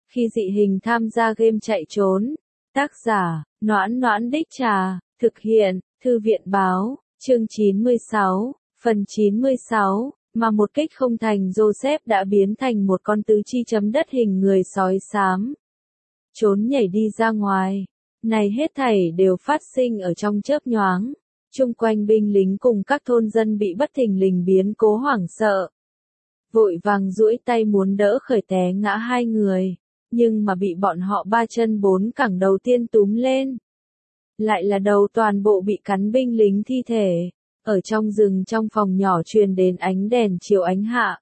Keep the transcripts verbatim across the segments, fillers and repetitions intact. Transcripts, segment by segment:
Khi dị hình tham gia game chạy trốn. Tác giả, Noãn Noãn Đích Trà, thực hiện, Thư viện Báo, chương chín mươi sáu, phần chín mươi sáu, mà một kích không thành Joseph đã biến thành một con tứ chi chấm đất hình người sói xám. Trốn nhảy đi ra ngoài. Này hết thảy đều phát sinh ở trong chớp nhoáng. Chung quanh binh lính cùng các thôn dân bị bất thình lình biến cố hoảng sợ. Vội vàng duỗi tay muốn đỡ khởi té ngã hai người. Nhưng mà bị bọn họ ba chân bốn cẳng đầu tiên túm lên. Lại là đầu toàn bộ bị cắn binh lính thi thể. Ở trong rừng trong phòng nhỏ truyền đến ánh đèn chiếu ánh hạ.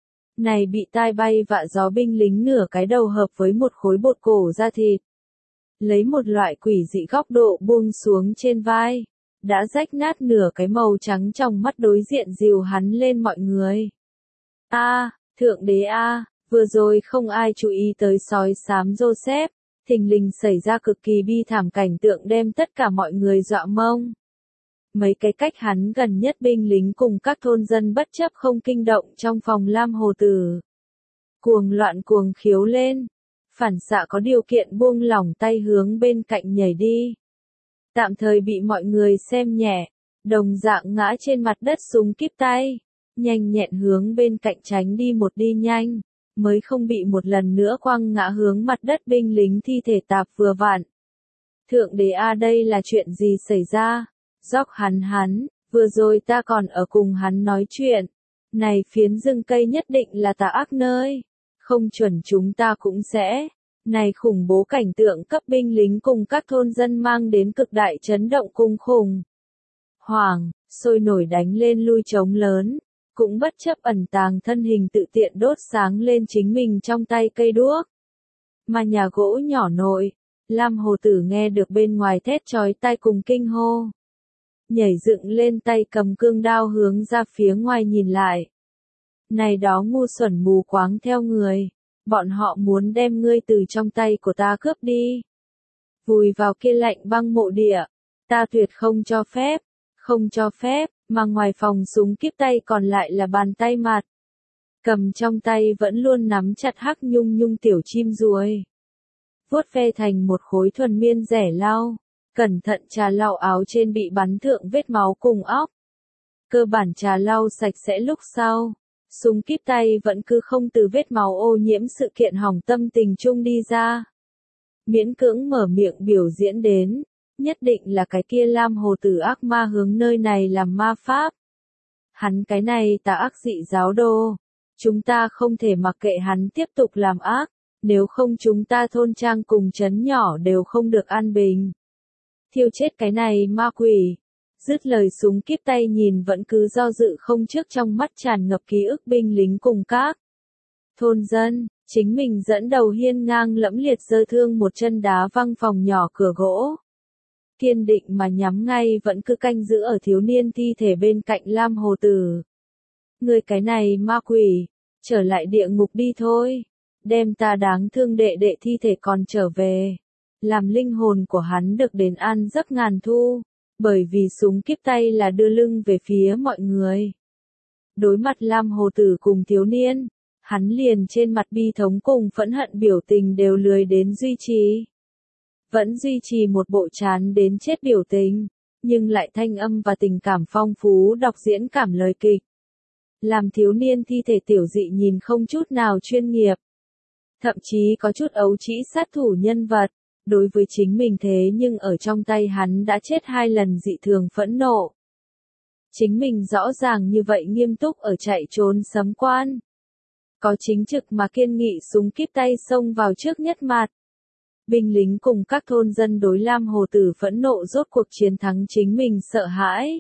Này bị tai bay vạ gió binh lính nửa cái đầu hợp với một khối bột cổ da thịt. Lấy một loại quỷ dị góc độ buông xuống trên vai. Đã rách nát nửa cái màu trắng trong mắt đối diện dìu hắn lên mọi người. A, à, Thượng Đế A, à, vừa rồi không ai chú ý tới sói xám Joseph. Thình lình xảy ra cực kỳ bi thảm cảnh tượng đem tất cả mọi người dọa mông. Mấy cái cách hắn gần nhất binh lính cùng các thôn dân bất chấp không kinh động trong phòng Lam Hồ Tử. Cuồng loạn cuồng khiếu lên. Phản xạ có điều kiện buông lỏng tay hướng bên cạnh nhảy đi. Tạm thời bị mọi người xem nhẹ. Đồng dạng ngã trên mặt đất súng kíp tay. Nhanh nhẹn hướng bên cạnh tránh đi một đi nhanh. Mới không bị một lần nữa quăng ngã hướng mặt đất binh lính thi thể tạp vừa vặn. Thượng Đế A, đây là chuyện gì xảy ra? Dóc hắn hắn, vừa rồi ta còn ở cùng hắn nói chuyện. Này phiến rừng cây nhất định là tà ác nơi. Không chuẩn chúng ta cũng sẽ. Này khủng bố cảnh tượng cấp binh lính cùng các thôn dân mang đến cực đại chấn động cung khủng. Hoàng, sôi nổi đánh lên lui trống lớn. Cũng bất chấp ẩn tàng thân hình tự tiện đốt sáng lên chính mình trong tay cây đuốc. Mà nhà gỗ nhỏ nội, Lam Hồ Tử nghe được bên ngoài thét chói tai cùng kinh hô. Nhảy dựng lên tay cầm cương đao hướng ra phía ngoài nhìn lại. Này đó ngu xuẩn mù quáng theo người, bọn họ muốn đem ngươi từ trong tay của ta cướp đi. Vùi vào kia lạnh băng mộ địa, ta tuyệt không cho phép, không cho phép, mà ngoài phòng súng kíp tay còn lại là bàn tay mặt. Cầm trong tay vẫn luôn nắm chặt hắc nhung nhung tiểu chim ruồi. Vuốt ve thành một khối thuần miên rẻ lau. Cẩn thận trà lau áo trên bị bắn thượng vết máu cùng óc. Cơ bản trà lau sạch sẽ lúc sau. Súng kíp tay vẫn cứ không từ vết máu ô nhiễm sự kiện hỏng tâm tình chung đi ra. Miễn cưỡng mở miệng biểu diễn đến. Nhất định là cái kia Lam Hồ Tử ác ma hướng nơi này làm ma pháp. Hắn cái này tà ác dị giáo đồ. Chúng ta không thể mặc kệ hắn tiếp tục làm ác. Nếu không chúng ta thôn trang cùng trấn nhỏ đều không được an bình. Thiêu chết cái này ma quỷ. Dứt lời súng kíp tay nhìn vẫn cứ do dự không trước trong mắt tràn ngập ký ức binh lính cùng các thôn dân, chính mình dẫn đầu hiên ngang lẫm liệt giơ thương một chân đá văng phòng nhỏ cửa gỗ. Kiên định mà nhắm ngay vẫn cứ canh giữ ở thiếu niên thi thể bên cạnh Lam Hồ Tử. Người cái này ma quỷ, trở lại địa ngục đi thôi. Đem ta đáng thương đệ đệ thi thể còn trở về. Làm linh hồn của hắn được đến an giấc ngàn thu, bởi vì súng kíp tay là đưa lưng về phía mọi người. Đối mặt Lam Hồ Tử cùng thiếu niên, hắn liền trên mặt bi thống cùng phẫn hận biểu tình đều lười đến duy trì. Vẫn duy trì một bộ chán đến chết biểu tình, nhưng lại thanh âm và tình cảm phong phú đọc diễn cảm lời kịch. Làm thiếu niên thi thể tiểu dị nhìn không chút nào chuyên nghiệp. Thậm chí có chút ấu trĩ sát thủ nhân vật. Đối với chính mình thế nhưng ở trong tay hắn đã chết hai lần dị thường phẫn nộ. Chính mình rõ ràng như vậy nghiêm túc ở chạy trốn sấm quan. Có chính trực mà kiên nghị súng kíp tay xông vào trước nhất mặt. Binh lính cùng các thôn dân đối Lam Hồ Tử phẫn nộ rốt cuộc chiến thắng chính mình sợ hãi.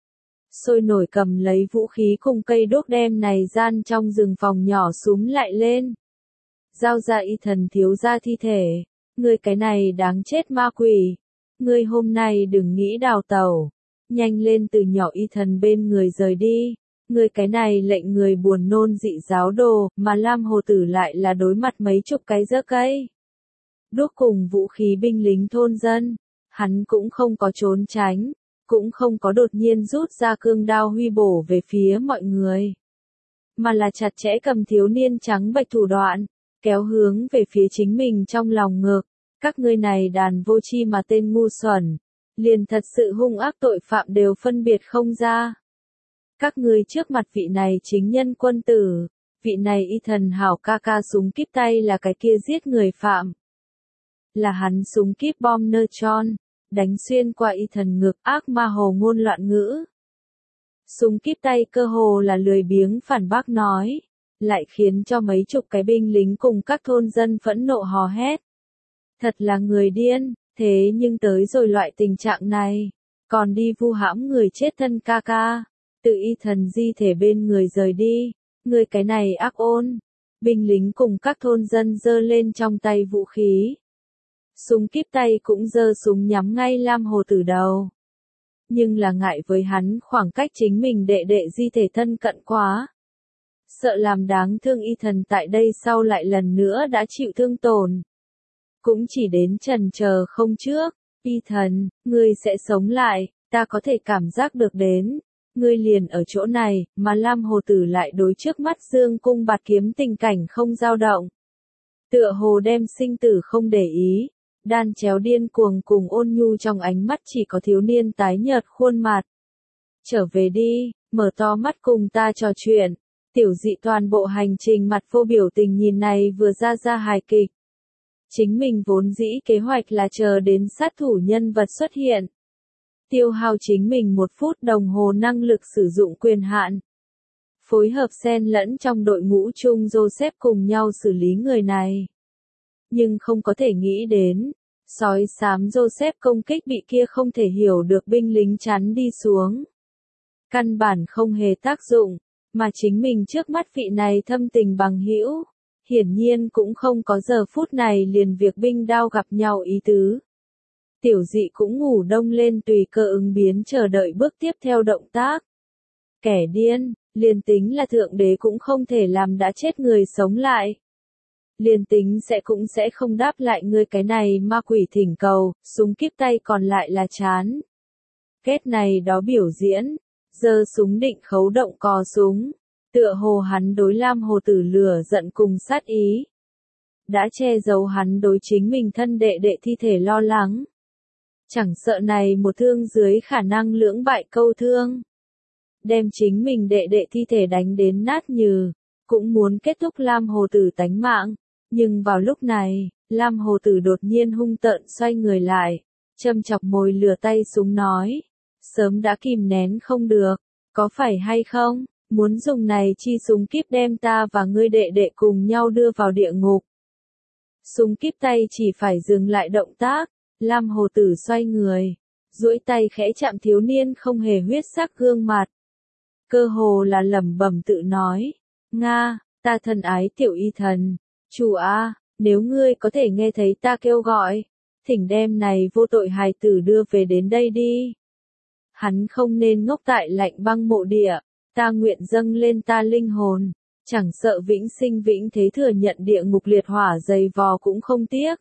Sôi nổi cầm lấy vũ khí cùng cây đuốc đem này gian trong rừng phòng nhỏ súm lại lên. Giao ra y thần thiếu ra thi thể. Ngươi cái này đáng chết ma quỷ. Ngươi hôm nay đừng nghĩ đào tẩu. Nhanh lên từ nhỏ y thần bên người rời đi. Ngươi cái này lệnh người buồn nôn dị giáo đồ, mà Lam Hồ Tử lại là đối mặt mấy chục cái giơ cây. Đuốc cùng vũ khí binh lính thôn dân. Hắn cũng không có trốn tránh, cũng không có đột nhiên rút ra cương đao huy bổ về phía mọi người. Mà là chặt chẽ cầm thiếu niên trắng bệch thủ đoạn. kéo hướng về phía chính mình trong lòng ngực. Các ngươi này đàn vô tri mà tên ngu xuẩn, liền thật sự hung ác tội phạm đều phân biệt không ra. Các ngươi trước mặt vị này chính nhân quân tử, vị này y thần hảo ca ca súng kíp tay là cái kia giết người phạm. Là hắn súng kíp bom nơ tròn, đánh xuyên qua y thần ngực, ác ma hồ ngôn loạn ngữ. Súng kíp tay cơ hồ là lười biếng phản bác nói, lại khiến cho mấy chục cái binh lính cùng các thôn dân phẫn nộ hò hét. Thật là người điên, thế nhưng tới rồi loại tình trạng này, còn đi vu hãm người chết thân ca ca, tự y thần di thể bên người rời đi, người cái này ác ôn. Binh lính cùng các thôn dân giơ lên trong tay vũ khí. Súng kíp tay cũng giơ súng nhắm ngay Lam Hồ Tử đầu. Nhưng là ngại với hắn khoảng cách chính mình đệ đệ di thể thân cận quá. Sợ làm đáng thương y thần tại đây sau lại lần nữa đã chịu thương tổn. Cũng chỉ đến trần chờ không trước, y thần, ngươi sẽ sống lại, ta có thể cảm giác được đến. Ngươi liền ở chỗ này, mà Lam Hồ Tử lại đối trước mắt dương cung bạt kiếm tình cảnh không dao động. Tựa hồ đem sinh tử không để ý, đan chéo điên cuồng cùng ôn nhu trong ánh mắt chỉ có thiếu niên tái nhợt khuôn mặt. Trở về đi, mở to mắt cùng ta trò chuyện. Tiểu dị toàn bộ hành trình mặt vô biểu tình nhìn này vừa ra ra hài kịch. Chính mình vốn dĩ kế hoạch là chờ đến sát thủ nhân vật xuất hiện. Tiêu hao chính mình một phút đồng hồ năng lực sử dụng quyền hạn. Phối hợp xen lẫn trong đội ngũ chung Joseph cùng nhau xử lý người này. Nhưng không có thể nghĩ đến, sói xám Joseph công kích bị kia không thể hiểu được binh lính chắn đi xuống. Căn bản không hề tác dụng, mà chính mình trước mắt vị này thâm tình bằng hữu, hiển nhiên cũng không có giờ phút này liền việc binh đao gặp nhau ý tứ. Tiểu dị cũng ngủ đông lên tùy cơ ứng biến chờ đợi bước tiếp theo động tác. Kẻ điên, liền tính là thượng đế cũng không thể làm đã chết người sống lại. Liền tính sẽ cũng sẽ không đáp lại ngươi cái này ma quỷ thỉnh cầu, súng kíp tay còn lại là chán. Kết này đó biểu diễn, giơ súng định khấu động cò súng, tựa hồ hắn đối Lam Hồ Tử lửa giận cùng sát ý. Đã che giấu hắn đối chính mình thân đệ đệ thi thể lo lắng. Chẳng sợ này một thương dưới khả năng lưỡng bại câu thương. Đem chính mình đệ đệ thi thể đánh đến nát nhừ, cũng muốn kết thúc Lam Hồ Tử tánh mạng. Nhưng vào lúc này, Lam Hồ Tử đột nhiên hung tợn xoay người lại, châm chọc mồi lửa tay súng nói. Sớm đã kìm nén không được, có phải hay không, muốn dùng này chi súng kíp đem ta và ngươi đệ đệ cùng nhau đưa vào địa ngục. Súng kíp tay chỉ phải dừng lại động tác, Lam Hồ Tử xoay người, duỗi tay khẽ chạm thiếu niên không hề huyết sắc gương mặt. Cơ hồ là lẩm bẩm tự nói, Nga, ta thân ái tiểu y thần, chủ a, nếu ngươi có thể nghe thấy ta kêu gọi, thỉnh đem này vô tội hài tử đưa về đến đây đi. Hắn không nên ngốc tại lạnh băng mộ địa, ta nguyện dâng lên ta linh hồn, chẳng sợ vĩnh sinh vĩnh thế thừa nhận địa ngục liệt hỏa dày vò cũng không tiếc.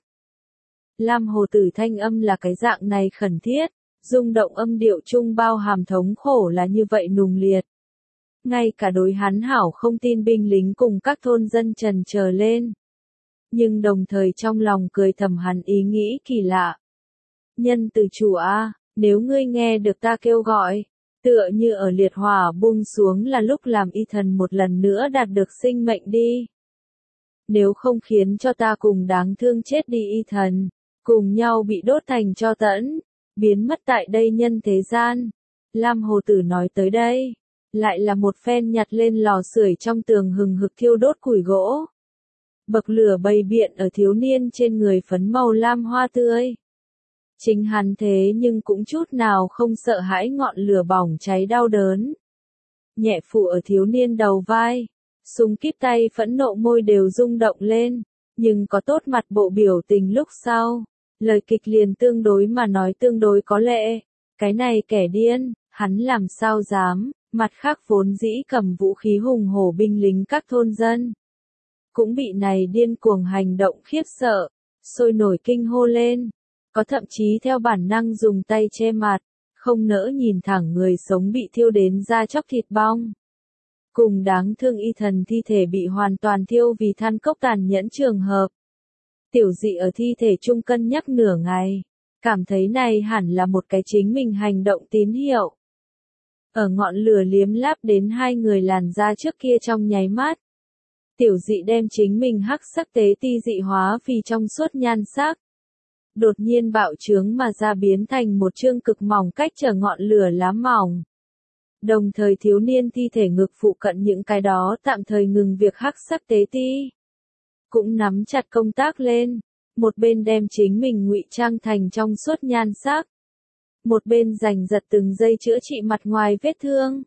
Lam Hồ Tử thanh âm là cái dạng này khẩn thiết, rung động âm điệu chung bao hàm thống khổ là như vậy nùng liệt. Ngay cả đối hắn hảo không tin binh lính cùng các thôn dân trần chờ lên. Nhưng đồng thời trong lòng cười thầm hắn ý nghĩ kỳ lạ. Nhân từ chủ a, nếu ngươi nghe được ta kêu gọi, tựa như ở liệt hỏa buông xuống là lúc làm y thần một lần nữa đạt được sinh mệnh đi. Nếu không khiến cho ta cùng đáng thương chết đi y thần, cùng nhau bị đốt thành tro tẫn, biến mất tại đây nhân thế gian. Lam Hồ Tử nói tới đây, lại là một phen nhặt lên lò sưởi trong tường hừng hực thiêu đốt củi gỗ. Bậc lửa bày biện ở thiếu niên trên người phấn màu lam hoa tươi. Chính hắn thế nhưng cũng chút nào không sợ hãi ngọn lửa bỏng cháy đau đớn. Nhẹ phụ ở thiếu niên đầu vai, súng kíp tay phẫn nộ môi đều rung động lên, nhưng có tốt mặt bộ biểu tình lúc sau. Lời kịch liền tương đối mà nói tương đối có lệ, cái này kẻ điên, hắn làm sao dám, mặt khác vốn dĩ cầm vũ khí hùng hổ binh lính các thôn dân. Cũng bị này điên cuồng hành động khiếp sợ, sôi nổi kinh hô lên, có thậm chí theo bản năng dùng tay che mặt, không nỡ nhìn thẳng người sống bị thiêu đến da chóc thịt bong. Cùng đáng thương y thần thi thể bị hoàn toàn thiêu vì than cốc tàn nhẫn trường hợp. Tiểu dị ở thi thể chung cân nhắc nửa ngày, cảm thấy này hẳn là một cái chính mình hành động tín hiệu. Ở ngọn lửa liếm láp đến hai người làn da trước kia trong nháy mắt. Tiểu dị đem chính mình hắc sắc tế ti dị hóa vì trong suốt nhan sắc. Đột nhiên bạo trướng mà ra biến thành một chương cực mỏng cách trở ngọn lửa lá mỏng. Đồng thời thiếu niên thi thể ngực phụ cận những cái đó tạm thời ngừng việc hắc sắc tế ti. Cũng nắm chặt công tác lên, một bên đem chính mình ngụy trang thành trong suốt nhan sắc. Một bên giành giật từng giây chữa trị mặt ngoài vết thương.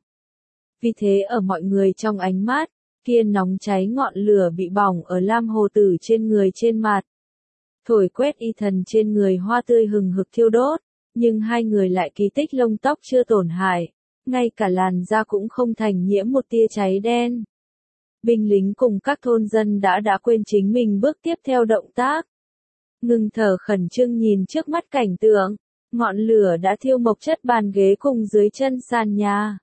Vì thế ở mọi người trong ánh mắt, kia nóng cháy ngọn lửa bị bỏng ở lam hồ tử trên người trên mặt. Thổi quét y thần trên người hoa tươi hừng hực thiêu đốt, nhưng hai người lại kỳ tích lông tóc chưa tổn hại, ngay cả làn da cũng không thành nhiễm một tia cháy đen. Binh lính cùng các thôn dân đã đã quên chính mình bước tiếp theo động tác. Ngừng thở khẩn trương nhìn trước mắt cảnh tượng, ngọn lửa đã thiêu mộc chất bàn ghế cùng dưới chân sàn nhà.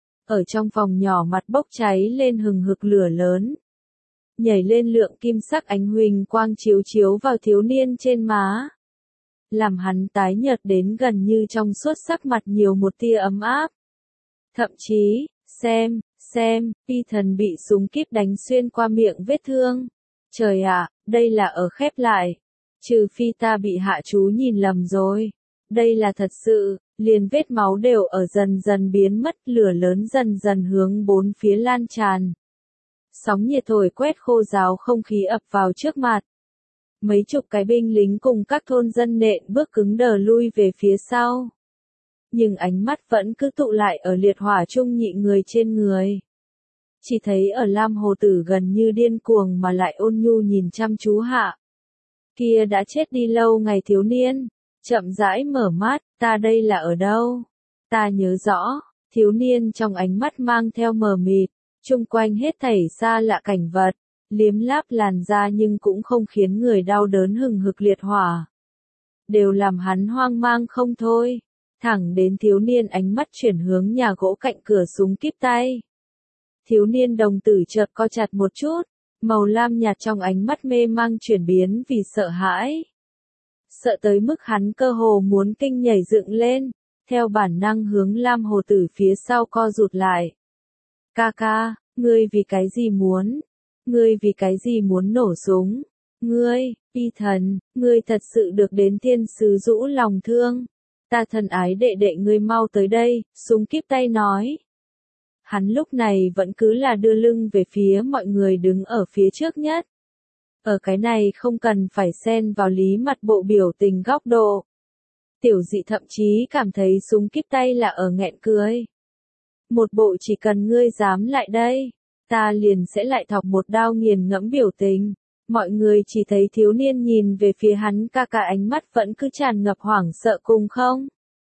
Ở trong phòng nhỏ mặt bốc cháy lên hừng hực lửa lớn. Nhảy lên lượng kim sắc ánh huỳnh quang chiếu chiếu vào thiếu niên trên má. Làm hắn tái nhợt đến gần như trong suốt sắc mặt nhiều một tia ấm áp. Thậm chí, xem, xem, y thần bị súng kíp đánh xuyên qua miệng vết thương. Trời ạ, đây là ở khép lại. Trừ phi ta bị hạ chú nhìn lầm rồi. Đây là thật sự, liền vết máu đều ở dần dần biến mất, lửa lớn dần dần hướng bốn phía lan tràn. Sóng nhiệt thổi quét khô ráo không khí ập vào trước mặt. Mấy chục cái binh lính cùng các thôn dân nện bước cứng đờ lui về phía sau. Nhưng ánh mắt vẫn cứ tụ lại ở liệt hỏa chung nhị người trên người. Chỉ thấy ở lam hồ tử gần như điên cuồng mà lại ôn nhu nhìn chăm chú hạ. Kia đã chết đi lâu ngày thiếu niên, chậm rãi mở mắt, ta đây là ở đâu? Ta nhớ rõ, thiếu niên trong ánh mắt mang theo mờ mịt, chung quanh hết thảy xa lạ cảnh vật, liếm láp làn da nhưng cũng không khiến người đau đớn hừng hực liệt hỏa. Đều làm hắn hoang mang không thôi, thẳng đến thiếu niên ánh mắt chuyển hướng nhà gỗ cạnh cửa súng kíp tay. Thiếu niên đồng tử chợt co chặt một chút, màu lam nhạt trong ánh mắt mê mang chuyển biến vì sợ hãi. Sợ tới mức hắn cơ hồ muốn kinh nhảy dựng lên, theo bản năng hướng lam hồ tử phía sau co rụt lại. Ca ca, ngươi vì cái gì muốn? Ngươi vì cái gì muốn nổ súng? Ngươi, y thần, ngươi thật sự được đến thiên sứ rũ lòng thương. Ta thân ái đệ đệ ngươi mau tới đây, súng kíp tay nói. Hắn lúc này vẫn cứ là đưa lưng về phía mọi người đứng ở phía trước nhất. Ở cái này không cần phải xen vào lý mặt bộ biểu tình góc độ. Tiểu dị thậm chí cảm thấy súng kíp tay là ở nghẹn cười. Một bộ chỉ cần ngươi dám lại đây, ta liền sẽ lại thọc một đao nghiền ngẫm biểu tình. Mọi người chỉ thấy thiếu niên nhìn về phía hắn ca ca ánh mắt vẫn cứ tràn ngập hoảng sợ cùng không.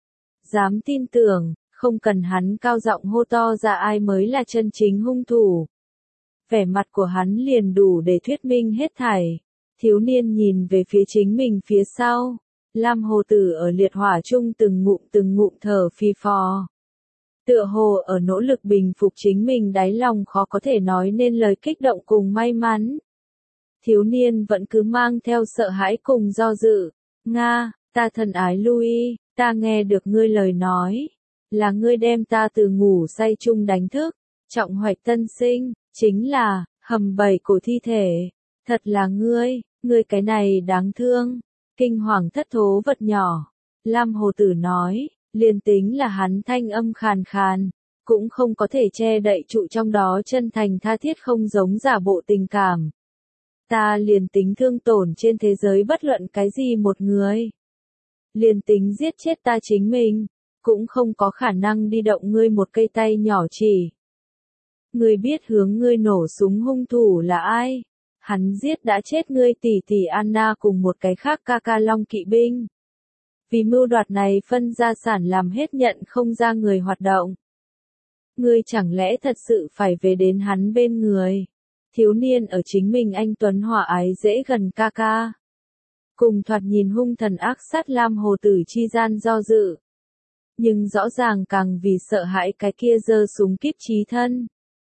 Dám tin tưởng, không cần hắn cao giọng hô to ra ai mới là chân chính hung thủ. Vẻ mặt của hắn liền đủ để thuyết minh hết thảy. Thiếu niên nhìn về phía chính mình phía sau. Lam hồ tử ở liệt hỏa chung từng ngụm từng ngụm thở phì phò. Tựa hồ ở nỗ lực bình phục chính mình đáy lòng khó có thể nói nên lời kích động cùng may mắn. Thiếu niên vẫn cứ mang theo sợ hãi cùng do dự. Nga, ta thân ái Louis, ta nghe được ngươi lời nói. Là ngươi đem ta từ ngủ say chung đánh thức. Trọng hoạch tân sinh, chính là, hầm bảy cổ thi thể. Thật là ngươi, ngươi cái này đáng thương. Kinh hoàng thất thố vật nhỏ. Lam hồ tử nói, liền tính là hắn thanh âm khàn khàn, cũng không có thể che đậy trụ trong đó chân thành tha thiết không giống giả bộ tình cảm. Ta liền tính thương tổn trên thế giới bất luận cái gì một người. Liền tính giết chết ta chính mình, cũng không có khả năng đi động ngươi một cây tay nhỏ chỉ. Ngươi biết hướng ngươi nổ súng hung thủ là ai? Hắn giết đã chết ngươi tỷ tỷ Anna cùng một cái khác ca ca long kỵ binh. Vì mưu đoạt này phân gia sản làm hết nhận không ra người hoạt động. Ngươi chẳng lẽ thật sự phải về đến hắn bên người? Thiếu niên ở chính mình anh tuấn hòa ái dễ gần ca ca. Cùng thoạt nhìn hung thần ác sát lam hồ tử chi gian do dự. Nhưng rõ ràng càng vì sợ hãi cái kia giơ súng kíp chí thân.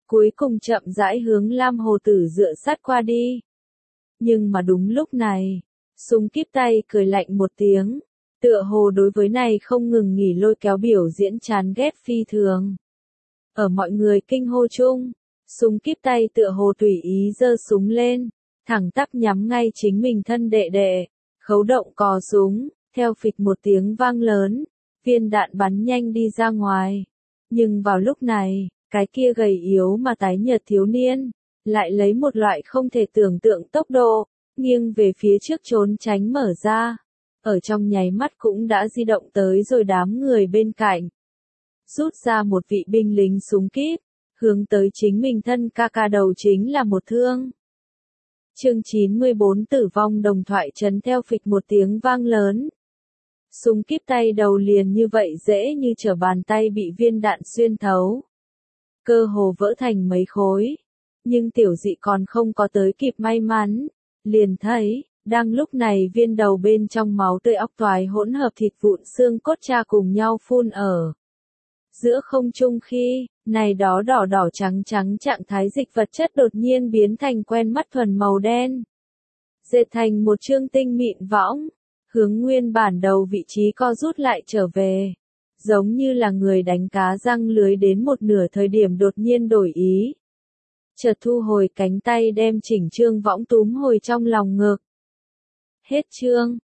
cuối cùng chậm rãi hướng Lam Hồ Tử dựa sát qua đi. Nhưng mà đúng lúc này, súng kíp tay cười lạnh một tiếng, tựa hồ đối với này không ngừng nghỉ lôi kéo biểu diễn chán ghét phi thường. Ở mọi người kinh hô chung, súng kíp tay tựa hồ tùy ý giơ súng lên, thẳng tắp nhắm ngay chính mình thân đệ đệ, khấu động cò súng, theo phịch một tiếng vang lớn, viên đạn bắn nhanh đi ra ngoài. Nhưng vào lúc này, cái kia gầy yếu mà tái nhợt thiếu niên, lại lấy một loại không thể tưởng tượng tốc độ, nghiêng về phía trước trốn tránh mở ra, ở trong nháy mắt cũng đã di động tới rồi đám người bên cạnh. Rút ra một vị binh lính súng kíp, hướng tới chính mình thân ca ca đầu chính là một thương. Chương chín mươi bốn tử vong đồng thoại trấn theo phịch một tiếng vang lớn. Súng kíp tay đầu liền như vậy dễ như trở bàn tay bị viên đạn xuyên thấu. Cơ hồ vỡ thành mấy khối. Nhưng tiểu dị còn không có tới kịp may mắn. Liền thấy, đang lúc này viên đầu bên trong máu tươi óc toái hỗn hợp thịt vụn xương cốt cha cùng nhau phun ở. Giữa không trung khi, này đó đỏ đỏ trắng trắng trạng thái dịch vật chất đột nhiên biến thành quen mắt thuần màu đen. Dệt thành một chương tinh mịn võng, hướng nguyên bản đầu vị trí co rút lại trở về. Giống như là người đánh cá răng lưới đến một nửa thời điểm đột nhiên đổi ý. Chợt thu hồi cánh tay đem chỉnh chương võng túm hồi trong lòng ngực. Hết chương.